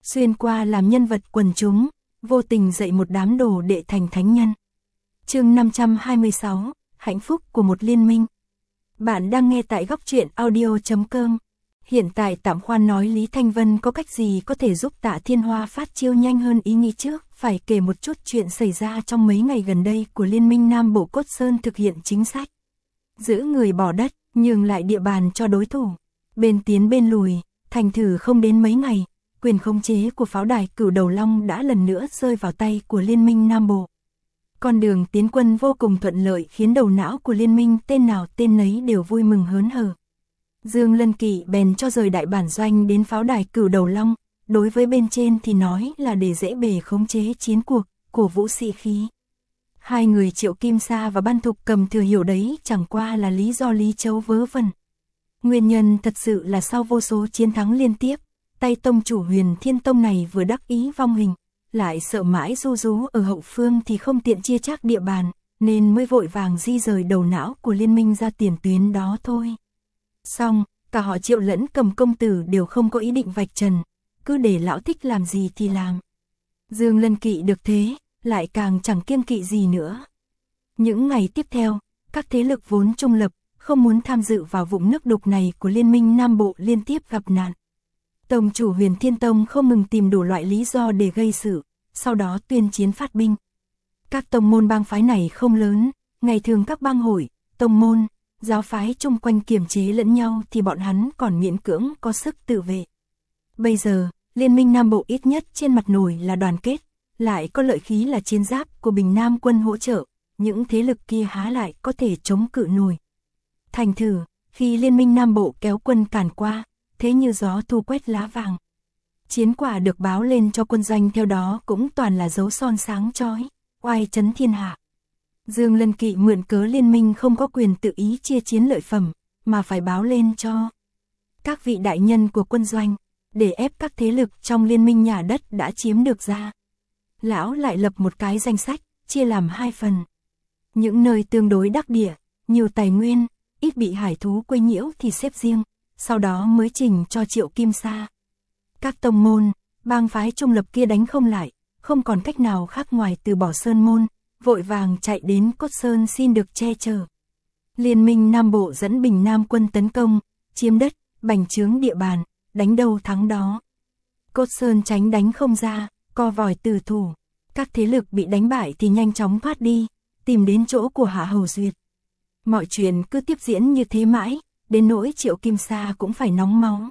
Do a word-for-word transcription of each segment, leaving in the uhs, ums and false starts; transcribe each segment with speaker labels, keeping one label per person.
Speaker 1: xuyên qua làm nhân vật quần chúng, vô tình dạy một đám đồ đệ thành thánh nhân. Chương năm trăm hai mươi sáu, hạnh phúc của một liên minh. Bạn đang nghe tại góc truyện audio chấm com. Hiện tại tạm khoan nói Lý Thanh Vân có cách gì có thể giúp Tạ Thiên Hoa phát chiêu nhanh hơn ý nghĩ trước, phải kể một chút chuyện xảy ra trong mấy ngày gần đây của Liên minh Nam Bộ Cốt Sơn thực hiện chính sách giữ người bỏ đất, nhường lại địa bàn cho đối thủ. Bên tiến bên lùi, thành thử không đến mấy ngày, quyền khống chế của pháo đài Cửu Đầu Long đã lần nữa rơi vào tay của Liên minh Nam Bộ. Con đường tiến quân vô cùng thuận lợi khiến đầu não của liên minh tên nào tên nấy đều vui mừng hớn hở. Dương Lân Kỵ bèn cho rời đại bản doanh đến pháo đài Cửu Đầu Long, đối với bên trên thì nói là để dễ bề khống chế chiến cuộc, cổ vũ sĩ khí. Hai người Triệu Kim Sa và Ban Thục Cầm thừa hiểu đấy chẳng qua là lý do Lý Chấu vớ vẩn. Nguyên nhân thật sự là sau vô số chiến thắng liên tiếp, tay tông chủ Huyền Thiên Tông này vừa đắc ý vong hình, lại sợ mãi Du Du ở hậu phương thì không tiện chia chác địa bàn, nên mới vội vàng di rời đầu não của liên minh ra tiền tuyến đó thôi. Xong, cả họ Triệu lẫn Cầm công tử đều không có ý định vạch trần, cứ để lão thích làm gì thì làm. Dương Lân Kỵ được thế, lại càng chẳng kiêng kỵ gì nữa. Những ngày tiếp theo, các thế lực vốn trung lập, không muốn tham dự vào vũng nước đục này của Liên minh Nam Bộ liên tiếp gặp nạn. Tông chủ Huyền Thiên Tông không ngừng tìm đủ loại lý do để gây sự, sau đó tuyên chiến phát binh. Các tông môn bang phái này không lớn, ngày thường các bang hội, tông môn, giáo phái chung quanh kiềm chế lẫn nhau thì bọn hắn còn miễn cưỡng có sức tự vệ. Bây giờ, Liên minh Nam Bộ ít nhất trên mặt nổi là đoàn kết, lại có lợi khí là chiến giáp của Bình Nam quân hỗ trợ, những thế lực kia há lại có thể chống cự nổi. Thành thử, khi Liên minh Nam Bộ kéo quân càn qua, thế như gió thu quét lá vàng. Chiến quả được báo lên cho quân doanh theo đó cũng toàn là dấu son sáng chói, oai chấn thiên hạ. Dương Lân Kỵ mượn cớ liên minh không có quyền tự ý chia chiến lợi phẩm, mà phải báo lên cho các vị đại nhân của quân doanh, để ép các thế lực trong liên minh nhà đất đã chiếm được ra. Lão lại lập một cái danh sách, chia làm hai phần. Những nơi tương đối đắc địa, nhiều tài nguyên, ít bị hải thú quấy nhiễu thì xếp riêng, sau đó mới trình cho Triệu Kim Sa. Các tông môn, bang phái trung lập kia đánh không lại, không còn cách nào khác ngoài từ bỏ sơn môn, vội vàng chạy đến Cốt Sơn xin được che chở. Liên minh Nam Bộ dẫn Bình Nam quân tấn công, chiếm đất, bành trướng địa bàn, đánh đâu thắng đó. Cốt Sơn tránh đánh không ra, co vòi tử thủ, các thế lực bị đánh bại thì nhanh chóng thoát đi, tìm đến chỗ của Hạ Hầu Duyệt. Mọi chuyện cứ tiếp diễn như thế mãi, đến nỗi Triệu Kim Sa cũng phải nóng máu.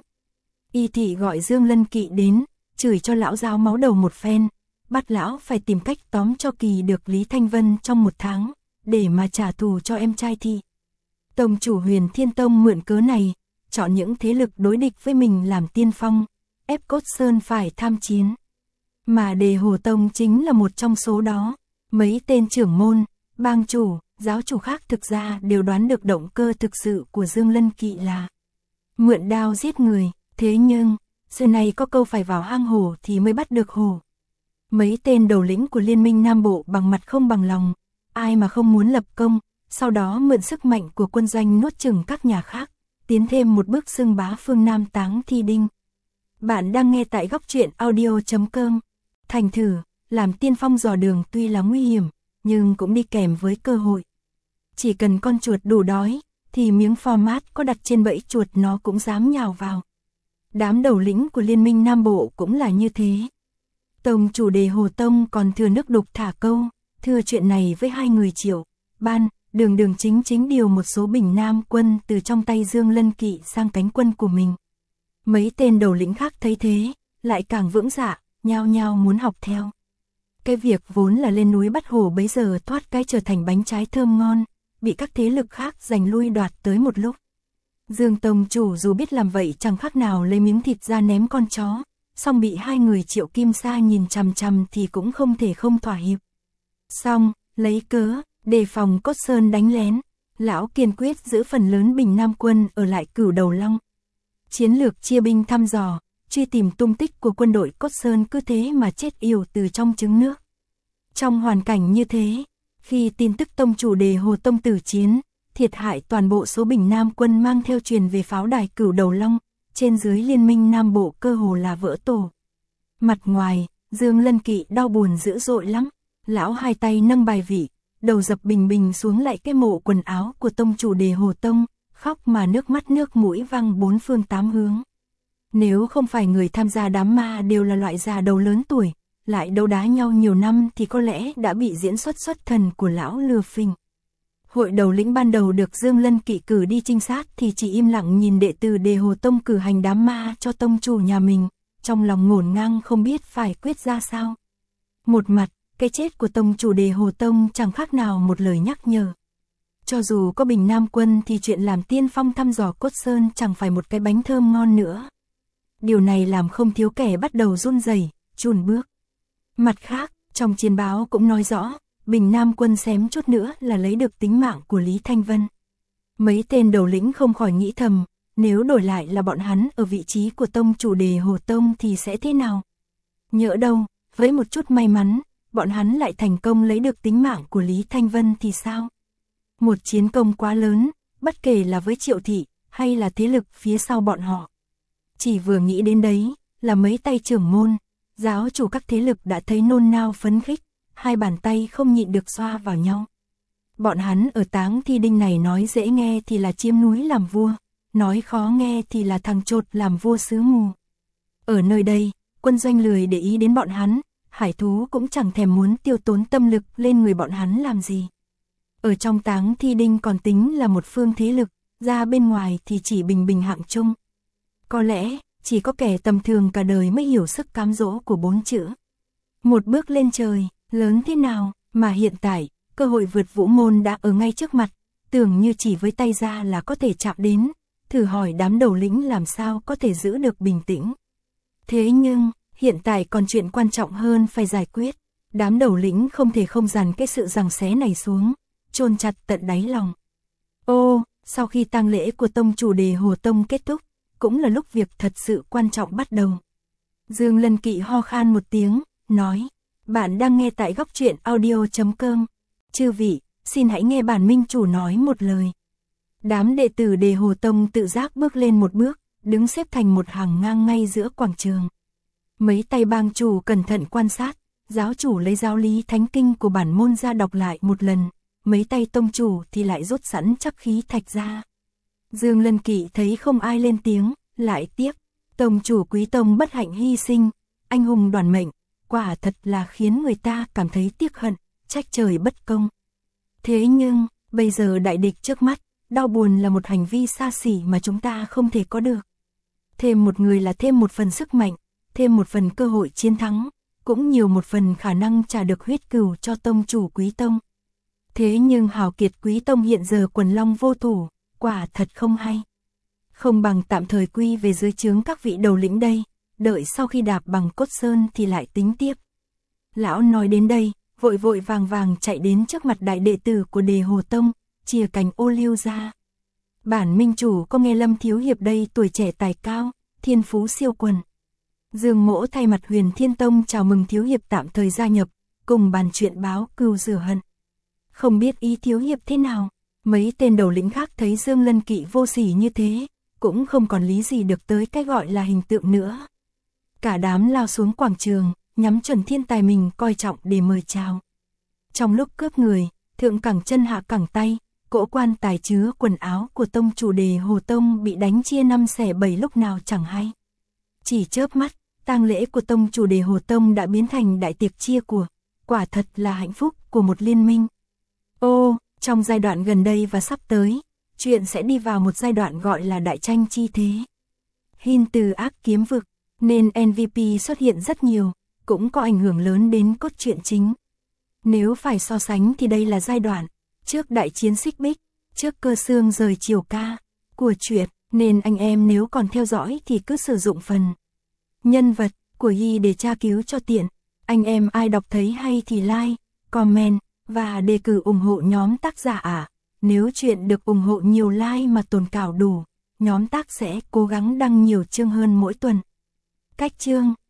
Speaker 1: Y thị gọi Dương Lân Kỵ đến, chửi cho lão giáo máu đầu một phen, bắt lão phải tìm cách tóm cho kỳ được Lý Thanh Vân trong một tháng, để mà trả thù cho em trai thị. Tông chủ Huyền Thiên Tông mượn cớ này, chọn những thế lực đối địch với mình làm tiên phong, ép Cốt Sơn phải tham chiến. Mà Đề Hồ Tông chính là một trong số đó. Mấy tên trưởng môn, bang chủ, giáo chủ khác thực ra đều đoán được động cơ thực sự của Dương Lân Kỵ là mượn đao giết người. Thế nhưng, xưa này có câu phải vào hang hổ thì mới bắt được hổ. Mấy tên đầu lĩnh của Liên minh Nam Bộ bằng mặt không bằng lòng, ai mà không muốn lập công, sau đó mượn sức mạnh của quân doanh nuốt chửng các nhà khác, tiến thêm một bước xưng bá phương Nam Táng Thi Đinh. Bạn đang nghe tại góc truyện audio chấm com. Thành thử, làm tiên phong dò đường tuy là nguy hiểm, nhưng cũng đi kèm với cơ hội. Chỉ cần con chuột đủ đói, thì miếng format có đặt trên bẫy chuột nó cũng dám nhào vào. Đám đầu lĩnh của Liên minh Nam Bộ cũng là như thế. Tông chủ Đề Hồ Tông còn thừa nước đục thả câu, thưa chuyện này với hai người Triệu, Ban, đường đường chính chính điều một số Bình Nam quân từ trong tay Dương Lân Kỵ sang cánh quân của mình. Mấy tên đầu lĩnh khác thấy thế, lại càng vững dạ, nhao nhao muốn học theo. Cái việc vốn là lên núi bắt hổ bấy giờ thoát cái trở thành bánh trái thơm ngon, bị các thế lực khác giành lui đoạt tới một lúc. Dương Tông chủ dù biết làm vậy chẳng khác nào lấy miếng thịt ra ném con chó, song bị hai người Triệu Kim Sa nhìn chằm chằm thì cũng không thể không thỏa hiệp. Xong, lấy cớ, đề phòng Cốt Sơn đánh lén, lão kiên quyết giữ phần lớn Bình Nam quân ở lại Cửu Đầu Long. Chiến lược chia binh thăm dò, truy tìm tung tích của quân đội Cốt Sơn cứ thế mà chết yểu từ trong trứng nước. Trong hoàn cảnh như thế, khi tin tức tông chủ Đề Hồ Tông tử chiến, thiệt hại toàn bộ số Bình Nam quân mang theo truyền về pháo đài Cửu Đầu Long, trên dưới Liên minh Nam Bộ cơ hồ là vỡ tổ. Mặt ngoài, Dương Lân Kỵ đau buồn dữ dội lắm. Lão hai tay nâng bài vị, đầu dập bình bình xuống lại cái mộ quần áo của tông chủ Đề Hồ Tông, khóc mà nước mắt nước mũi văng bốn phương tám hướng. Nếu không phải người tham gia đám ma đều là loại già đầu lớn tuổi, lại đấu đá nhau nhiều năm thì có lẽ đã bị diễn xuất xuất thần của lão lừa phình. Hội đầu lĩnh ban đầu được Dương Lân Kỵ cử đi trinh sát thì chỉ im lặng nhìn đệ tử Đề Hồ Tông cử hành đám ma cho tông chủ nhà mình, trong lòng ngổn ngang không biết phải quyết ra sao. Một mặt, cái chết của tông chủ Đề Hồ Tông chẳng khác nào một lời nhắc nhở. Cho dù có Bình Nam Quân thì chuyện làm tiên phong thăm dò Cốt Sơn chẳng phải một cái bánh thơm ngon nữa. Điều này làm không thiếu kẻ bắt đầu run rẩy, chùn bước. Mặt khác, trong chiến báo cũng nói rõ, Bình Nam Quân xém chút nữa là lấy được tính mạng của Lý Thanh Vân. Mấy tên đầu lĩnh không khỏi nghĩ thầm, nếu đổi lại là bọn hắn ở vị trí của tông chủ Đề Hồ Tông thì sẽ thế nào? Nhỡ đâu, với một chút may mắn, bọn hắn lại thành công lấy được tính mạng của Lý Thanh Vân thì sao? Một chiến công quá lớn, bất kể là với Triệu Thị, hay là thế lực phía sau bọn họ. Chỉ vừa nghĩ đến đấy, là mấy tay trưởng môn, giáo chủ các thế lực đã thấy nôn nao phấn khích, hai bàn tay không nhịn được xoa vào nhau. Bọn hắn ở Táng Thi Đinh này nói dễ nghe thì là chiếm núi làm vua, nói khó nghe thì là thằng chột làm vua xứ mù. Ở nơi đây, quân doanh lười để ý đến bọn hắn, hải thú cũng chẳng thèm muốn tiêu tốn tâm lực lên người bọn hắn làm gì. Ở trong Táng Thi Đinh còn tính là một phương thế lực, ra bên ngoài thì chỉ bình bình hạng chung. Có lẽ, chỉ có kẻ tầm thường cả đời mới hiểu sức cám dỗ của bốn chữ. Một bước lên trời, lớn thế nào, mà hiện tại, cơ hội vượt vũ môn đã ở ngay trước mặt, tưởng như chỉ với tay ra là có thể chạm đến, thử hỏi đám đầu lĩnh làm sao có thể giữ được bình tĩnh. Thế nhưng, hiện tại còn chuyện quan trọng hơn phải giải quyết, đám đầu lĩnh không thể không dằn cái sự giằng xé này xuống, chôn chặt tận đáy lòng. Ô, sau khi tang lễ của tông chủ Đề Hồ Tông kết thúc, cũng là lúc việc thật sự quan trọng bắt đầu. Dương Lân Kỵ ho khan một tiếng, nói, bạn đang nghe tại góc truyện audio chấm com. Chư vị, xin hãy nghe bản minh chủ nói một lời. Đám đệ tử Đề Hồ Tông tự giác bước lên một bước, đứng xếp thành một hàng ngang ngay giữa quảng trường. Mấy tay bang chủ cẩn thận quan sát, giáo chủ lấy giáo lý thánh kinh của bản môn ra đọc lại một lần, mấy tay tông chủ thì lại rút sẵn chắc khí thạch ra. Dương Lân Kỵ thấy không ai lên tiếng, lại tiếp, tông chủ Quý Tông bất hạnh hy sinh, anh hùng đoàn mệnh, quả thật là khiến người ta cảm thấy tiếc hận, trách trời bất công. Thế nhưng, bây giờ đại địch trước mắt, đau buồn là một hành vi xa xỉ mà chúng ta không thể có được. Thêm một người là thêm một phần sức mạnh, thêm một phần cơ hội chiến thắng, cũng nhiều một phần khả năng trả được huyết cừu cho tông chủ Quý Tông. Thế nhưng hào kiệt Quý Tông hiện giờ quần long vô thủ, quả thật không hay. Không bằng tạm thời quy về dưới trướng các vị đầu lĩnh đây, đợi sau khi đạp bằng Cốt Sơn thì lại tính tiếp. Lão nói đến đây, vội vội vàng vàng chạy đến trước mặt đại đệ tử của Đề Hồ Tông, chìa cành ô liu ra. Bản minh chủ có nghe Lâm Thiếu Hiệp đây tuổi trẻ tài cao, thiên phú siêu quần. Dương Mỗ thay mặt Huyền Thiên Tông chào mừng Thiếu Hiệp tạm thời gia nhập, cùng bàn chuyện báo cừu rửa hận. Không biết ý Thiếu Hiệp thế nào, mấy tên đầu lĩnh khác thấy Dương Lân Kỵ vô sỉ như thế, cũng không còn lý gì được tới cái gọi là hình tượng nữa. Cả đám lao xuống quảng trường, nhắm chuẩn thiên tài mình coi trọng để mời chào. Trong lúc cướp người, thượng cẳng chân hạ cẳng tay, cỗ quan tài chứa quần áo của tông chủ Đề Hồ Tông bị đánh chia năm xẻ bảy lúc nào chẳng hay. Chỉ chớp mắt, tang lễ của tông chủ Đề Hồ Tông đã biến thành đại tiệc chia của, quả thật là hạnh phúc của một liên minh. Ô, trong giai đoạn gần đây và sắp tới, chuyện sẽ đi vào một giai đoạn gọi là đại tranh chi thế. Hin từ ác kiếm vực, nên en vê pê xuất hiện rất nhiều, cũng có ảnh hưởng lớn đến cốt truyện chính. Nếu phải so sánh thì đây là giai đoạn trước đại chiến Xích Bích, trước Cơ Xương rời Triều Ca của truyện, nên anh em nếu còn theo dõi thì cứ sử dụng phần nhân vật của Yi để tra cứu cho tiện. Anh em ai đọc thấy hay thì like, comment và đề cử ủng hộ nhóm tác giả ạ. À. Nếu chuyện được ủng hộ nhiều like mà tồn cảo đủ, nhóm tác sẽ cố gắng đăng nhiều chương hơn mỗi tuần. Cách chương